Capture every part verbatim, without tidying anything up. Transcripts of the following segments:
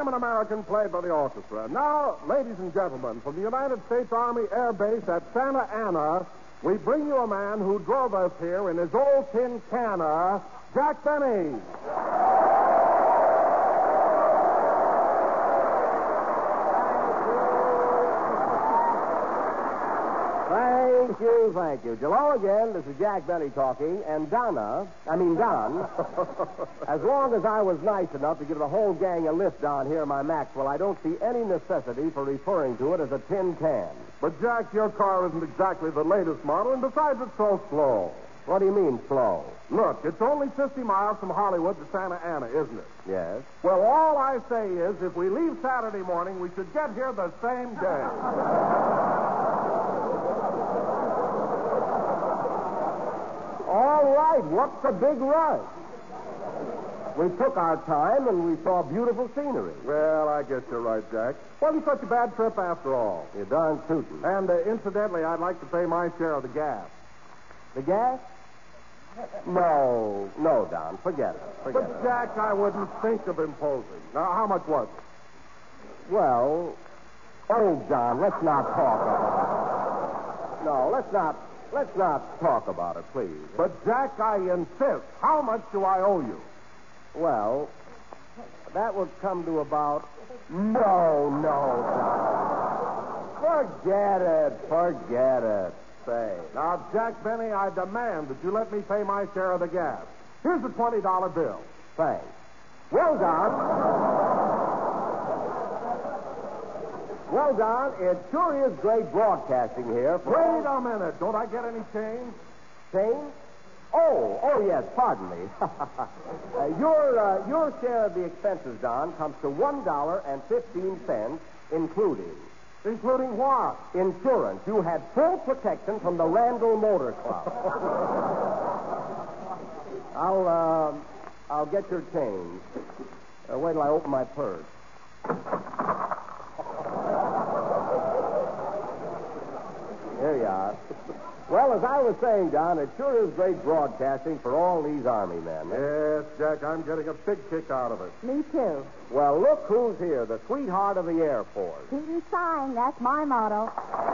an American played by the orchestra. Now, ladies and gentlemen, from the United States Army Air Base at Santa Ana, we bring you a man who drove us here in his old tin canner, Jack Benny. Thank you, thank you. Hello again. This is Jack Benny talking. And Donna, I mean Don, as long as I was nice enough to give the whole gang a lift down here in my Maxwell, I don't see any necessity for referring to it as a tin can. But, Jack, your car isn't exactly the latest model, and besides, it's so slow. What do you mean, slow? Look, it's only fifty miles from Hollywood to Santa Ana, isn't it? Yes. Well, all I say is, if we leave Saturday morning, we should get here the same day. All right, what's the big rush? We took our time and we saw beautiful scenery. Well, I guess you're right, Jack. Wasn't such a bad trip after all. You're darn tootin'. And, uh, incidentally, I'd like to pay my share of the gas. The gas? No, no, Don, forget it. Forget But, it. Jack, I wouldn't think of imposing. Now, how much was it? Well, oh, Don, let's not talk about it. No, let's not, let's not talk about it, please. But, Jack, I insist. How much do I owe you? Well, that would come to about... No, no, Don. Forget it, forget it. Say. Now, Jack Benny, I demand that you let me pay my share of the gas. Here's a twenty dollar bill. Thanks. Well, Don. Well, Don, it sure is great broadcasting here. For Wait a minute. Don't I get any change? Change? Oh, oh, yes, pardon me. uh, your, uh, your share of the expenses, Don, comes to one dollar and fifteen cents, including... Including what? Insurance. You had full protection from the Randall Motor Club. I'll, uh, I'll get your change. Uh, wait till I open my purse. Here you are. Well, as I was saying, Don, it sure is great broadcasting for all these Army men. Yes, Jack, I'm getting a big kick out of it. Me too. Well, look who's here, the sweetheart of the Air Force. Keep and sighing, that's my motto.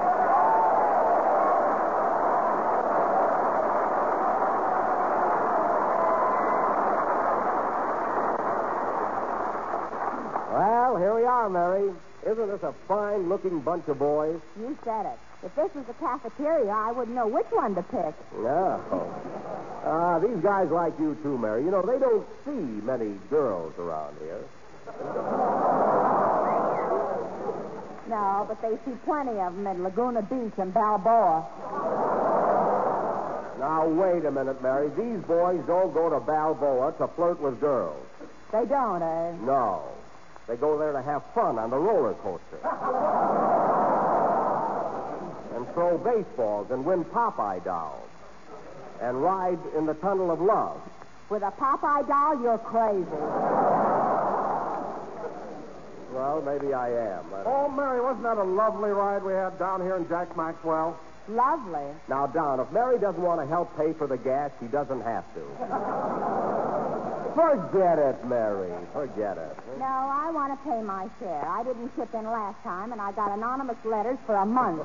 Well, here we are, Mary. Isn't this a fine-looking bunch of boys? You said it. If this was a cafeteria, I wouldn't know which one to pick. No. Ah, these guys like you, too, Mary. You know, they don't see many girls around here. No, but they see plenty of them at Laguna Beach and Balboa. Now, wait a minute, Mary. These boys don't go to Balboa to flirt with girls. They don't, eh? No. They go there to have fun on the roller coaster. And throw baseballs and win Popeye dolls. And ride in the tunnel of love. With a Popeye doll, you're crazy. Well, maybe I am. I Oh, Mary, wasn't that a lovely ride we had down here in Jack Maxwell? Lovely. Now, Don, if Mary doesn't want to help pay for the gas, she doesn't have to. Forget it, Mary. Forget it. No, I want to pay my share. I didn't chip in last time, and I got anonymous letters for a month.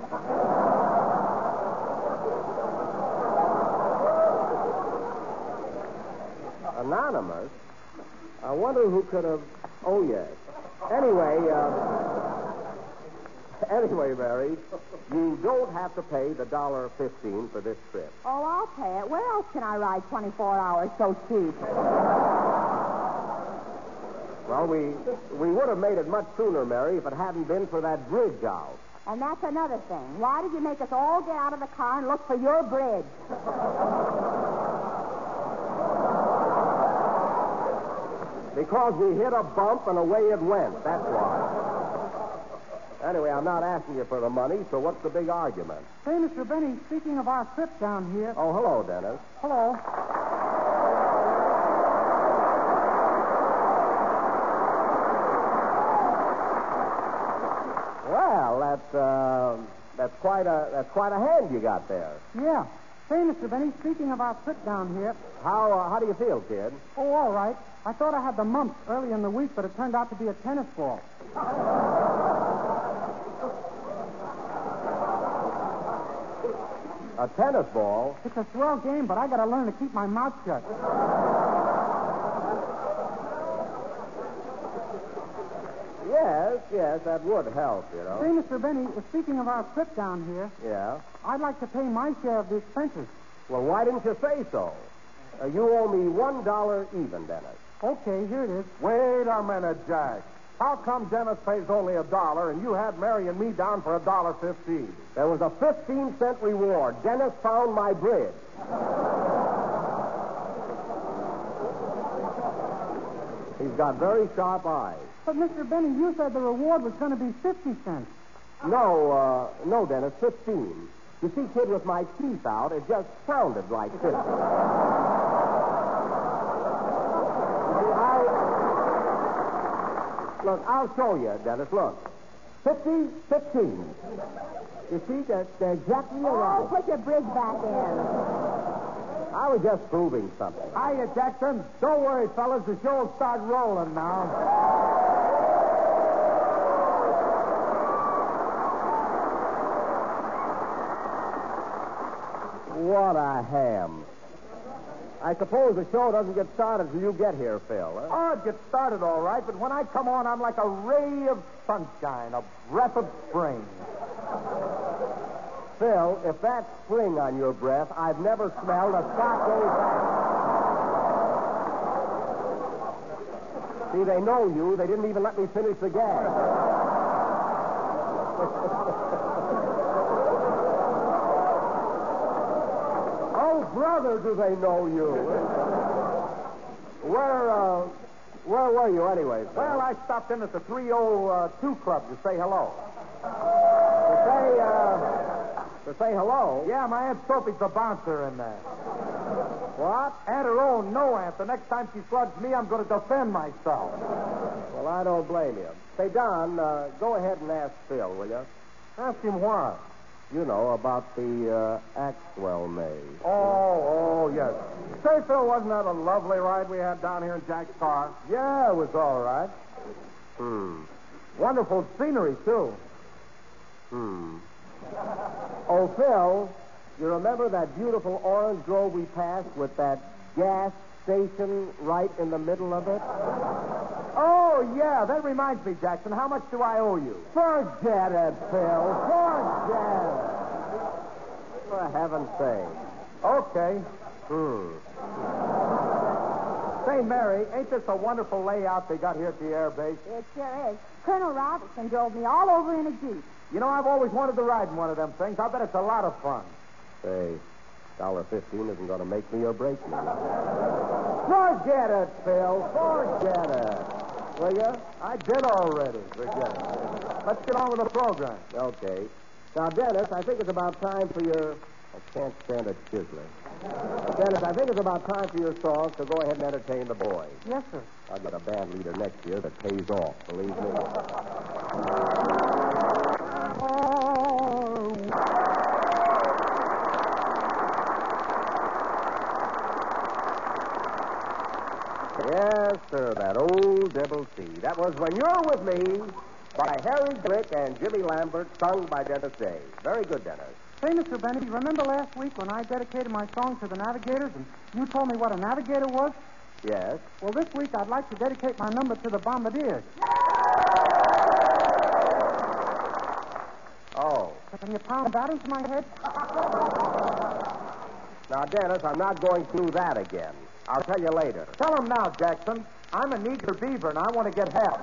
Anonymous? I wonder who could have... Oh, yes. Anyway, uh... Anyway, Mary, you don't have to pay the dollar fifteen for this trip. Oh, I'll pay it. Where else can I ride twenty-four hours so cheap? Well, we we would have made it much sooner, Mary, if it hadn't been for that bridge out. And that's another thing. Why did you make us all get out of the car and look for your bridge? Because we hit a bump and away it went. That's why. Anyway, I'm not asking you for the money, so what's the big argument? Say, Mister Benny, speaking of our trip down here. Oh, hello, Dennis. Hello. Well, that's uh, that's quite a that's quite a hand you got there. Yeah. Say, Mister Benny, speaking of our trip down here, How uh, how do you feel, kid? oh, all right. I thought I had the mumps early in the week, but it turned out to be a tennis ball. A tennis ball? It's a swell game, but I got to learn to keep my mouth shut. Yes, yes, that would help, you know. Say, Mister Benny, speaking of our trip down here, Yeah. I'd like to pay my share of the expenses. Well, why didn't you say so? Uh, you owe me one dollar even, Dennis. Okay, here it is. Wait a minute, Jack. How come Dennis pays only a dollar and you had Mary and me down for a dollar fifteen? There was a fifteen cent reward. Dennis found my bridge. He's got very sharp eyes. But, Mister Benny, you said the reward was going to be fifty cents. No, uh, no, Dennis, fifteen. You see, kid, with my teeth out, it just sounded like fifty. I... Look, I'll show you, Dennis. Look. Fifty, fifteen. You see, they're, they're exactly Oh, alike. put your bridge back in. I was just proving something. Hiya, Jackson. Don't worry, fellas. The show'll start rolling now. What a ham. I suppose the show doesn't get started till you get here, Phil. Huh? Oh, it gets started all right, but when I come on, I'm like a ray of sunshine, a breath of spring. Phil, if that's spring on your breath, I've never smelled a Scott goes back. See, they know you. They didn't even let me finish the gag. Oh, brother, do they know you? Where, uh, where were you anyway, Phil? Well, I stopped in at the three oh two Club to say hello. To say, uh, to say hello? Yeah, my Aunt Sophie's the bouncer in there. What? Aunt her own, no, Aunt. The next time she slugs me, I'm going to defend myself. Well, I don't blame you. Say, Don, uh, go ahead and ask Phil, will you? Ask him why. You know, about the uh, Axwell maze. Oh, oh, yes. Say, Phil, wasn't that a lovely ride we had down here in Jack's car? Yeah, it was all right. Hmm. Wonderful scenery, too. Hmm. Oh, Phil, you remember that beautiful orange grove we passed with that gas station right in the middle of it? Oh, yeah, that reminds me, Jackson. How much do I owe you? Forget it, Phil. Forget it. For heaven's sake. Okay. Hmm. Say, Mary, ain't this a wonderful layout they got here at the air base? It sure is. Colonel Robertson drove me all over in a Jeep. You know, I've always wanted to ride in one of them things. I bet it's a lot of fun. Say, dollar fifteen isn't going to make me or break me. Forget it, Phil. Forget it. Will you? I did already. Forget it. Let's get on with the program. Okay. Now, Dennis, I think it's about time for your... I can't stand a chiseler. Dennis, I think it's about time for your song, so go ahead and entertain the boys. Yes, sir. I'll get a band leader next year that pays off, believe me. Yes, sir, that old Devil C. That was When You're With Me by Harry Glick and Jimmy Lambert, sung by Dennis Day. Very good, Dennis. Say, Mister Benny, remember last week when I dedicated my song to the Navigators and you told me what a navigator was? Yes? Well, this week I'd like to dedicate my number to the Bombardiers. Oh. Can you pound that into my head? Now, Dennis, I'm not going through that again. I'll tell you later. Tell him now, Jackson. I'm an eager beaver, and I want to get help.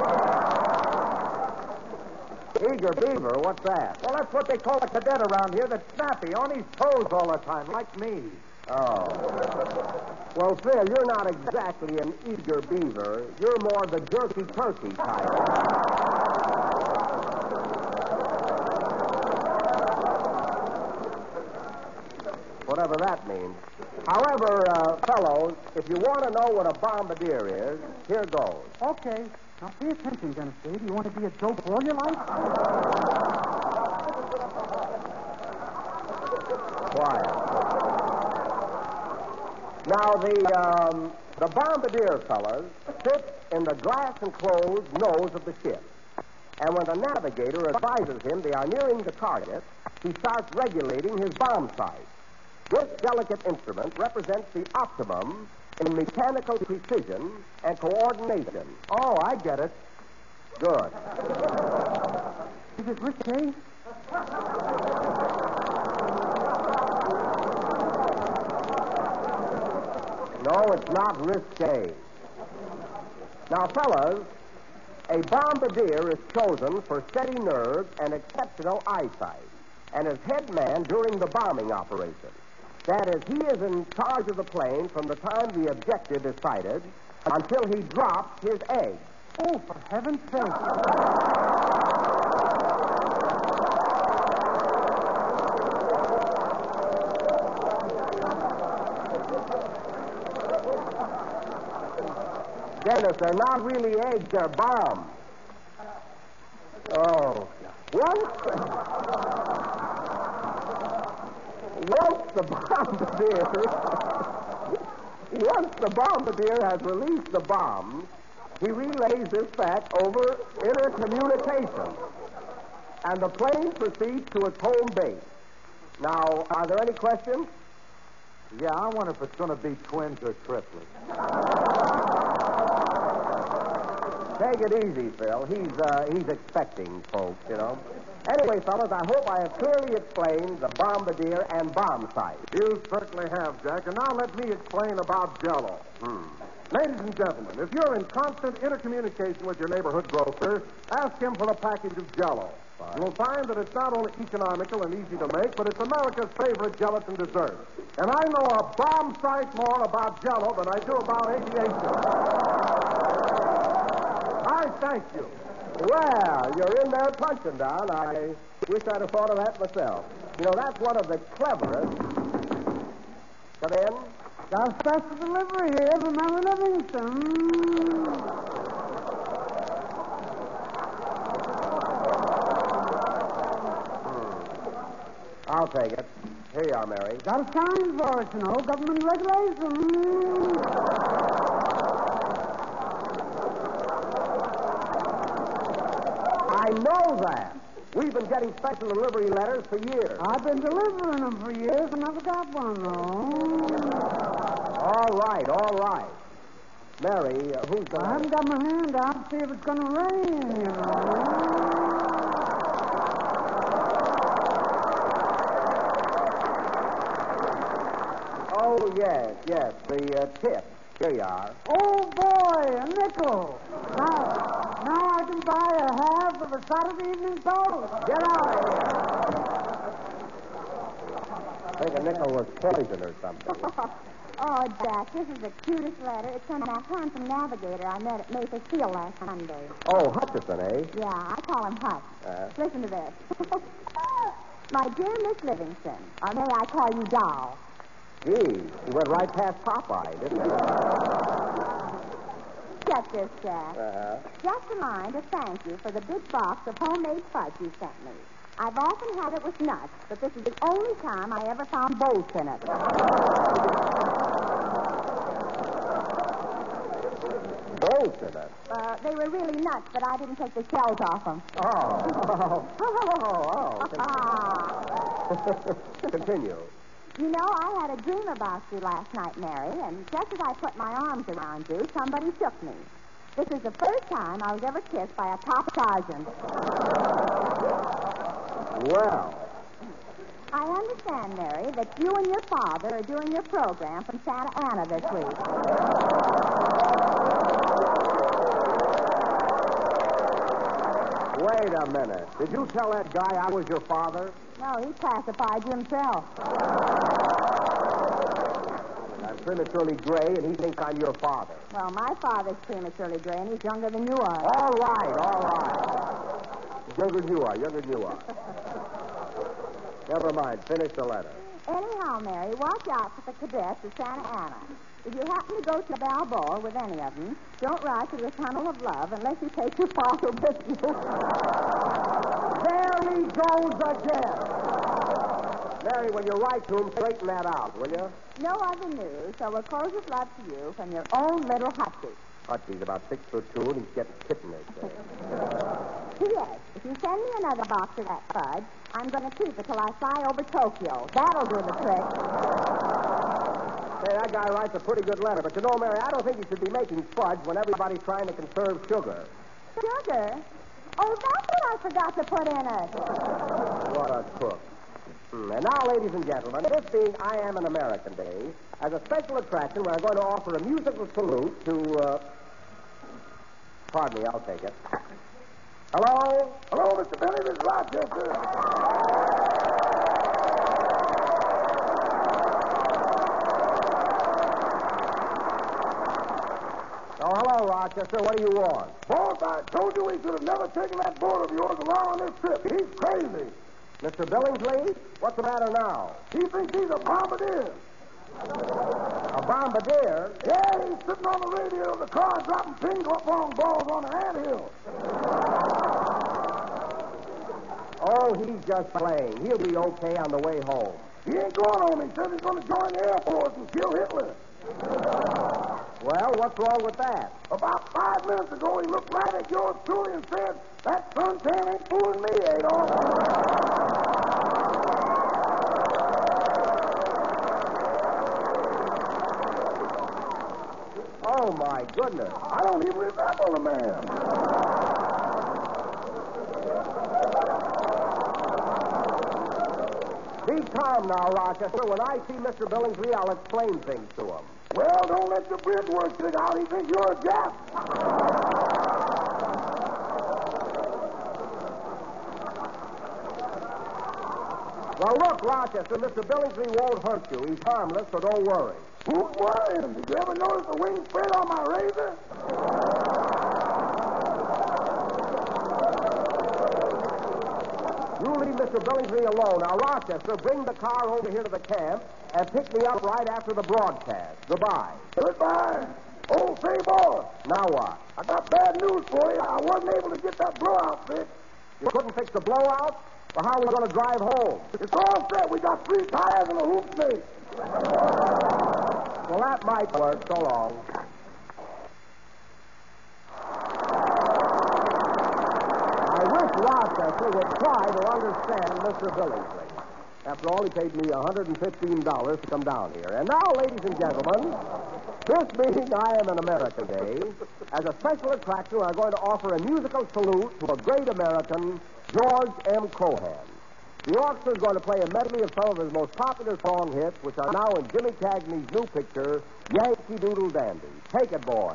Eager beaver? What's that? Well, that's what they call a cadet around here that's snappy, on his toes all the time, like me. Oh. Well, Phil, you're not exactly an eager beaver. You're more the jerky turkey type. Whatever that means. However, uh, fellows, if you want to know what a bombardier is, here goes. Okay. Now, pay attention, Dennis Day. Do you want to be a dope all your life? Quiet. Now, the, um, the bombardier, fellas, sits in the glass-enclosed nose of the ship. And when the navigator advises him they are nearing the target, he starts regulating his bomb sight. This delicate instrument represents the optimum in mechanical precision and coordination. Oh, I get it. Good. Is it risque? No, it's not risque. Now, fellas, a bombardier is chosen for steady nerves and exceptional eyesight, and is head man during the bombing operation. That is, he is in charge of the plane from the time the objective is sighted until he drops his egg. Oh, for heaven's sake. Dennis, they're not really eggs, they're bombs. Oh, once, once the bombardier, once the bombardier has released the bombs, he relays this fact over intercommunication, and the plane proceeds to its home base. Now, are there any questions? Yeah, I wonder if it's going to be twins or triplets. Take it easy, Phil. He's uh, he's expecting folks, you know. Anyway, fellas, I hope I have clearly explained the bombardier and bomb sight. You certainly have, Jack. And now let me explain about Jell-O. Hmm. Ladies and gentlemen, if you're in constant intercommunication with your neighborhood grocer, ask him for a package of Jell-O. Fine. You'll find that it's not only economical and easy to make, but it's America's favorite gelatin dessert. And I know a bomb sight more about Jell-O than I do about aviation. I thank you. Well, you're in there punching, Don. I wish I'd have thought of that myself. You know, that's one of the cleverest. Come in. Got a special delivery here from Mary Livingston. I'll take it. Here you are, Mary. Got a sign for it, you know, government regulations. I know that. We've been getting special delivery letters for years. I've been delivering them for years and never got one, though. All right, all right. Mary, uh, who's the... I haven't got my hand out to see if it's going to rain, you know. Oh, yes, yes, the uh, tip. Here you are. Oh, boy, a nickel. Now, now I can buy a half of a Saturday Evening Post. Get out of here. I think a nickel was poison or something. Oh, Jack, this is the cutest letter. It's from that handsome navigator I met at Maple Field last Sunday. Oh, Hutchison, eh? Yeah, I call him Hutch. Uh. Listen to this. My dear Miss Livingston, or may I call you Doll? Gee, he went right past Popeye, didn't he? Get this, Jack. Uh-huh. Just a line to thank you for the big box of homemade fudge you sent me. I've often had it with nuts, but this is the only time I ever found bolts in it. Bolts in it? Uh, they were really nuts, but I didn't take the shells off them. Oh. Oh, oh, oh. Continue. You know, I had a dream about you last night, Mary, and just as I put my arms around you, somebody shook me. This is the first time I was ever kissed by a top sergeant. Well. I understand, Mary, that you and your father are doing your program from Santa Ana this week. Wait a minute. Did you tell that guy I was your father? No, he classified you himself. I'm prematurely gray, and he thinks I'm your father. Well, my father's prematurely gray, and he's younger than you are. All right, all right. Younger than you are, younger than you are. Never mind. Finish the letter. Anyhow, Mary, watch out for the cadets of Santa Ana. If you happen to go to Balboa with any of them, don't ride through the tunnel of love unless you take your father with you. There he goes again. Mary, when you write to him, straighten that out, will you? No other news, so we'll close with love to you from your own little Hutchie. Hutchie's about six foot two, and he's getting kittenish there. P S. If you send me another box of that fudge, I'm going to keep it till I fly over Tokyo. That'll do the trick. Hey, that guy writes a pretty good letter, but you know, Mary, I don't think he should be making fudge when everybody's trying to conserve sugar. Sugar? Oh, that's what I forgot to put in it. What a cook. Hmm. And now, ladies and gentlemen, this being I Am an American Day, as a special attraction, we're going to offer a musical salute to, uh... Pardon me, I'll take it. Hello? Hello, Mister Benny. This is Rochester. Oh, hello, Rochester. What do you want? Boss, I told you we should have never taken that boat of yours along on this trip. He's crazy. Mister Billingsley? What's the matter now? He thinks he's a bombardier. A bombardier? Yeah, he's sitting on the radio of the car dropping ping-pong balls on the anthill. Oh, he's just playing. He'll be okay on the way home. He ain't going home. He says he's going to join the Air Force and kill Hitler. Well, what's wrong with that? About five minutes ago, he looked right at yours truly and said, that suntan ain't fooling me, Adolf. Oh, my goodness. I don't even resemble the man. Be calm now, Rochester. When I see Mister Billingsley, I'll explain things to him. Well, don't let your bridge work stick out. He thinks you're a Jap. Well, look, Rochester, Mister Billingsley won't hurt you. He's harmless, so don't worry. Who's worrying? Did you ever notice the wing spread on my razor? You leave Mister Billingsley alone. Now, Rochester, bring the car over here to the camp and pick me up right after the broadcast. Goodbye. Goodbye. Oh, say, boy. Now what? I got bad news for you. I wasn't able to get that blowout fixed. You couldn't fix the blowout? Well, how are we going to drive home? It's all set. We got three tires and a hoop snake. Well, that might work. So long. I wish Rochester would try to understand Mister Billingsley. After all, he paid me one hundred fifteen dollars to come down here. And now, ladies and gentlemen, this being I Am an American Day, as a special attraction, we're going to offer a musical salute to a great American, George M. Cohan. The orchestra is going to play a medley of some of his most popular song hits, which are now in Jimmy Cagney's new picture, Yankee Doodle Dandy. Take it, boy.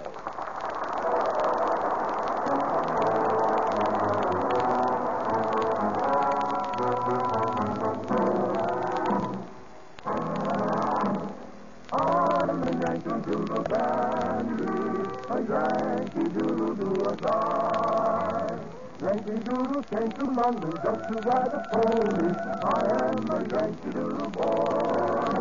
I'm a Yankee Doodle Dandy, a Yankee Doodle do a die. Yankee Doodle came to London just to ride a pony. I am a Yankee Doodle boy.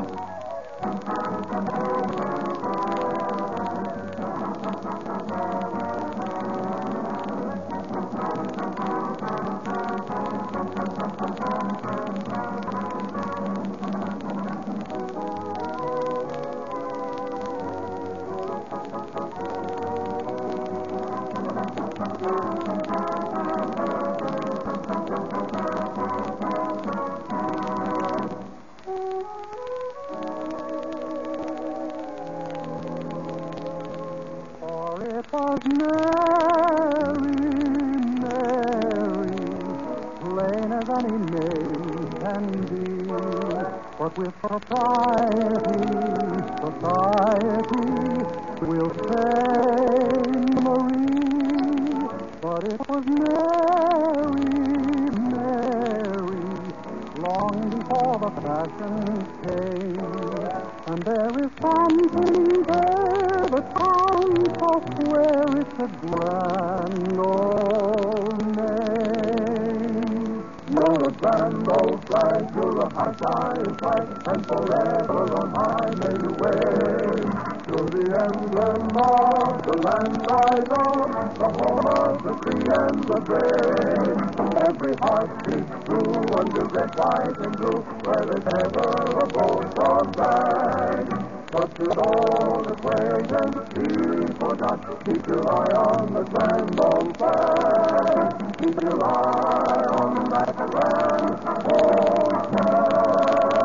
It was Mary, Mary, plain as any name can be. But with society, society, we'll say Marie. But it was Mary, Mary, long before the fashion came. And there is something there that counts off where it's a grand old name. You're a grand old flag, you're a high flying flag, and forever on high may you wave. You're the emblem of the land I know, the home of the free and the brave. Every heart beats true under red, white, and blue, where there's ever a boast of flag. But should all acquaintance be forgot, keep your eye on the grand old flag. Keep your eye on that grand old flag.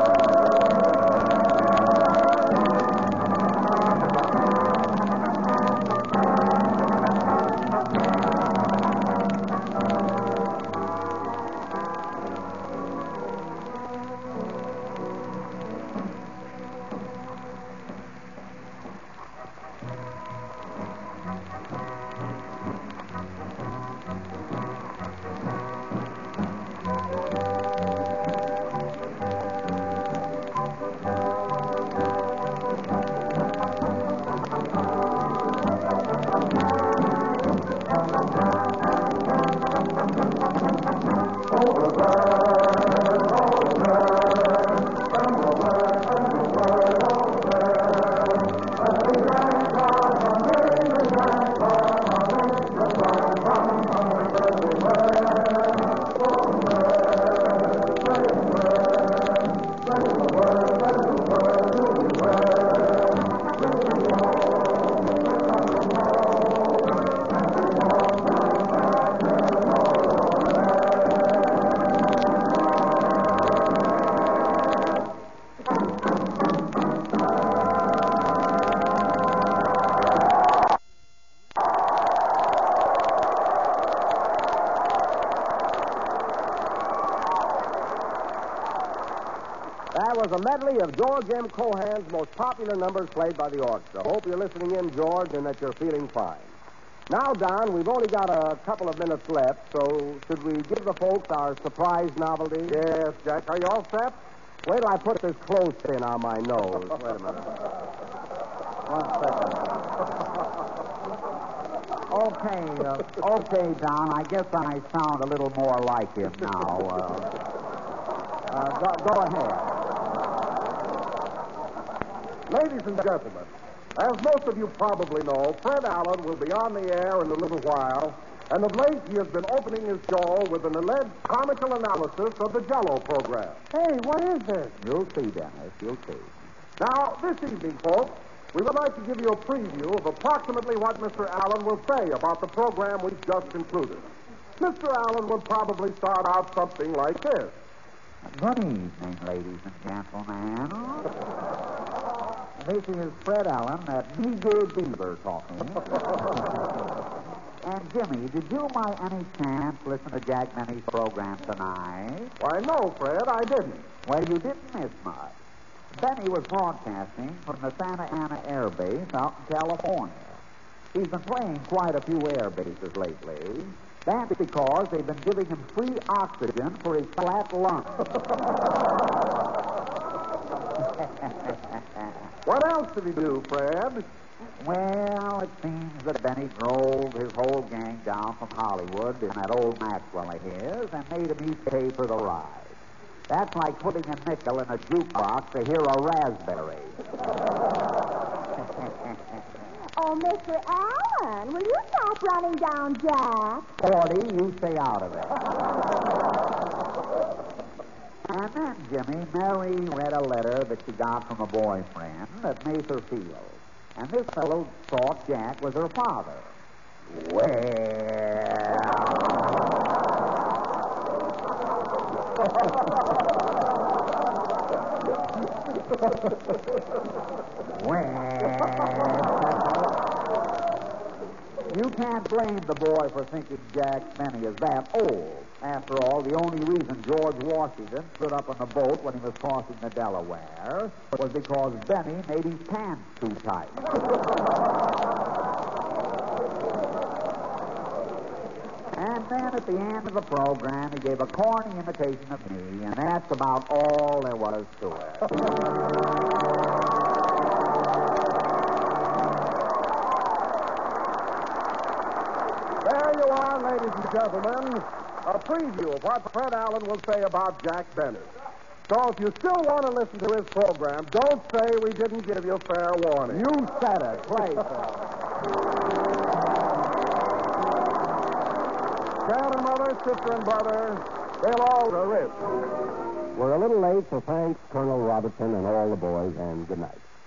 That was a medley of George M. Cohan's most popular numbers played by the orchestra. Hope you're listening in, George, and that you're feeling fine. Now, Don, we've only got a couple of minutes left, so should we give the folks our surprise novelty? Yes, Jack. Are you all set? Wait till I put this clothespin on my nose. Wait a minute. One second. Okay, uh, okay, Don. I guess I sound a little more like him now. Uh, uh, go, go ahead. Ladies and gentlemen, as most of you probably know, Fred Allen will be on the air in a little while, and of late he has been opening his show with an alleged comical analysis of the Jell-O program. Hey, what is this? You'll see, Dennis. You'll see. Now, this evening, folks, we would like to give you a preview of approximately what Mister Allen will say about the program we've just concluded. Mister Allen would probably start out something like this. Good evening, ladies and gentlemen. This is Fred Allen, that meager beaver talking. And, Jimmy, did you by any chance listen to Jack Benny's program tonight? Why, no, Fred, I didn't. Well, you didn't miss much. Benny was broadcasting from the Santa Ana Air Base out in California. He's been playing quite a few air bases lately. That's because they've been giving him free oxygen for his flat lungs. What else did he do, Fred? Well, it seems that Benny drove his whole gang down from Hollywood in that old Maxwell of his and made him each pay for the ride. That's like putting a nickel in a jukebox to hear a raspberry. Oh, Mister Allen, will you stop running down Jack? Forty, you stay out of it. And then, Jimmy, Mary read a letter that she got from a boyfriend that made her feel. And this fellow thought Jack was her father. Well... well... You can't blame the boy for thinking Jack Benny is that old. After all, the only reason George Washington stood up on the boat when he was crossing the Delaware was because Benny made his pants too tight. And then at the end of the program, he gave a corny imitation of me, and that's about all there was to it. Ladies and gentlemen, a preview of what Fred Allen will say about Jack Benny. So if you still want to listen to his program, don't say we didn't give you fair warning. You said it. Play, Phil. Dad and mother, sister and brother, they'll all risk. We're a little late, so thanks, Colonel Robertson and all the boys, and good night.